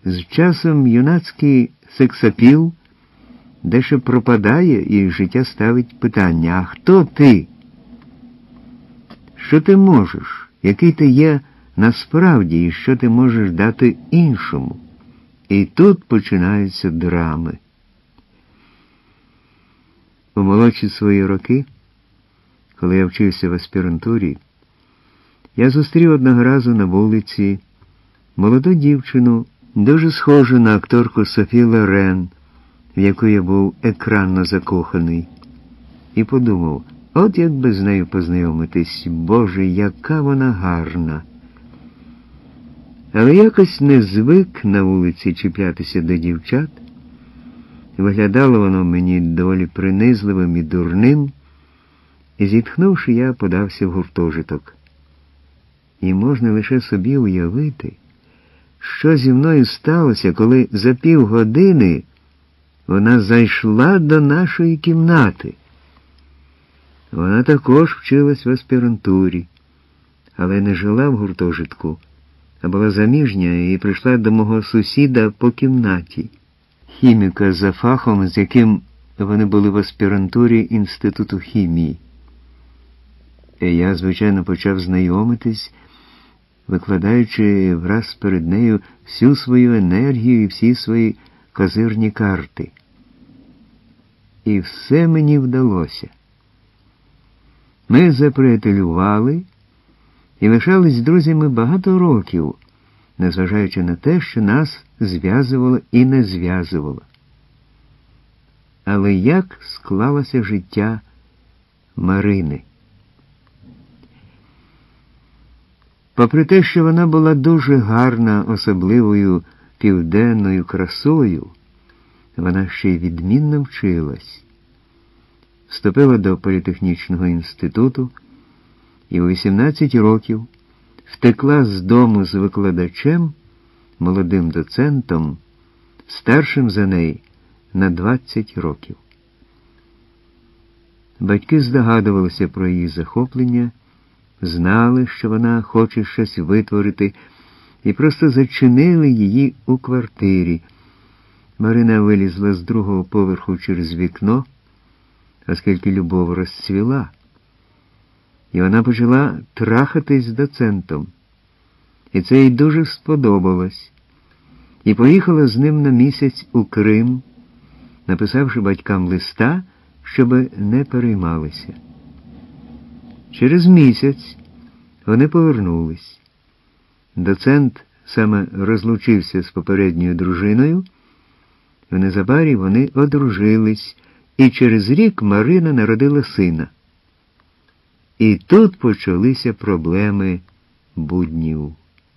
З часом юнацький сексапіл дещо пропадає, і життя ставить питання: а хто ти? Що ти можеш? Який ти є насправді, і що ти можеш дати іншому? І тут починаються драми. У молодші свої роки, коли я вчився в аспірантурі, я зустрів одного разу на вулиці молоду дівчину, дуже схожу на акторку Софі Лорен, в яку я був екранно закоханий, і подумав: от як би з нею познайомитись, Боже, яка вона гарна. Але якось не звик на вулиці чіплятися до дівчат. Виглядало воно мені доволі принизливим і дурним, і, зітхнувши, я подався в гуртожиток. І можна лише собі уявити, що зі мною сталося, коли за півгодини вона зайшла до нашої кімнати. Вона також вчилась в аспірантурі, але не жила в гуртожитку, а була заміжня і прийшла до мого сусіда по кімнаті, хіміка за фахом, з яким вони були в аспірантурі Інституту хімії. І я, звичайно, почав знайомитись, викладаючи враз перед нею всю свою енергію і всі свої козирні карти. І все мені вдалося. Ми заприятелювали і лишались друзями багато років, незважаючи на те, що нас зв'язувало і не зв'язувало. Але як склалося життя Марини? Попри те, що вона була дуже гарна, особливою південною красою, вона ще й відмінно вчилась. Вступила до політехнічного інституту і у 18 років втекла з дому з викладачем, молодим доцентом, старшим за неї на 20 років. Батьки здогадувалися про її захоплення, знали, що вона хоче щось витворити, і просто зачинили її у квартирі. Марина вилізла з другого поверху через вікно, оскільки любов розцвіла. І вона почала трахатись з доцентом. І це їй дуже сподобалось. І поїхала з ним на місяць у Крим, написавши батькам листа, щоби не переймалися. Через місяць вони повернулись. Доцент саме розлучився з попередньою дружиною, і незабарі вони одружились, і через рік Марина народила сина. І тут почалися проблеми буднів.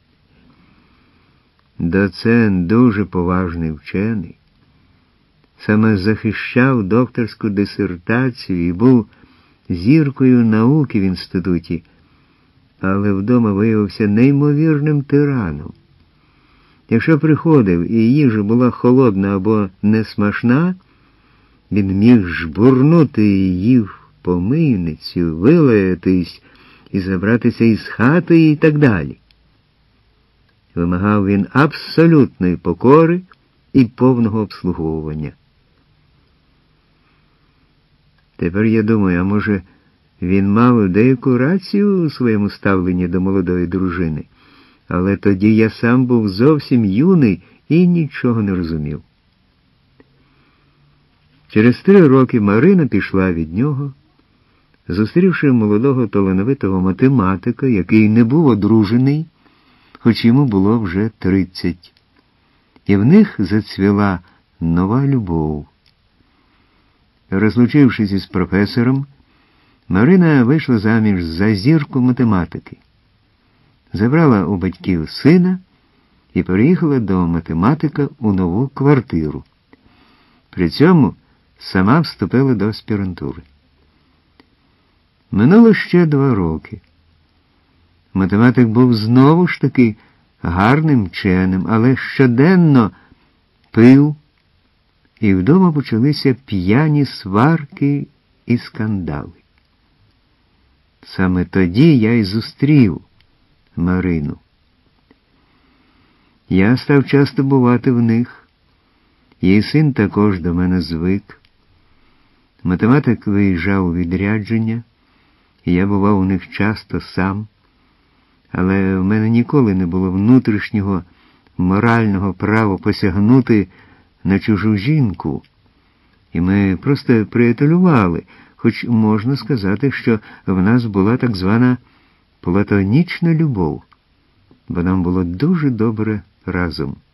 Доцент, дуже поважний вчений, саме захищав докторську дисертацію і був зіркою науки в інституті, але вдома виявився неймовірним тираном. Якщо приходив і їжа була холодна або несмачна, він міг жбурнути її в помийницю, вилаятись і забратися із хати і так далі. Вимагав він абсолютної покори і повного обслуговування. Тепер я думаю, а може він мав деяку рацію у своєму ставленні до молодої дружини, але тоді я сам був зовсім юний і нічого не розумів. Через 3 роки Марина пішла від нього, зустрівши молодого талановитого математика, який не був одружений, хоч йому було вже 30. І в них зацвіла нова любов. Розлучившись із професором, Марина вийшла заміж за зірку математики. Забрала у батьків сина і переїхала до математика у нову квартиру. При цьому сама вступила до аспірантури. Минуло ще 2 роки. Математик був знову ж таки гарним вченим, але щоденно пив, і вдома почалися п'яні сварки і скандали. Саме тоді я й зустрів Марину. Я став часто бувати в них. Її син також до мене звик. Математик виїжджав у відрядження, і я бував у них часто сам. Але в мене ніколи не було внутрішнього морального права посягнути на чужу жінку. І ми просто приятелювали, хоч можна сказати, що в нас була так звана платонічна любов, бо нам було дуже добре разом.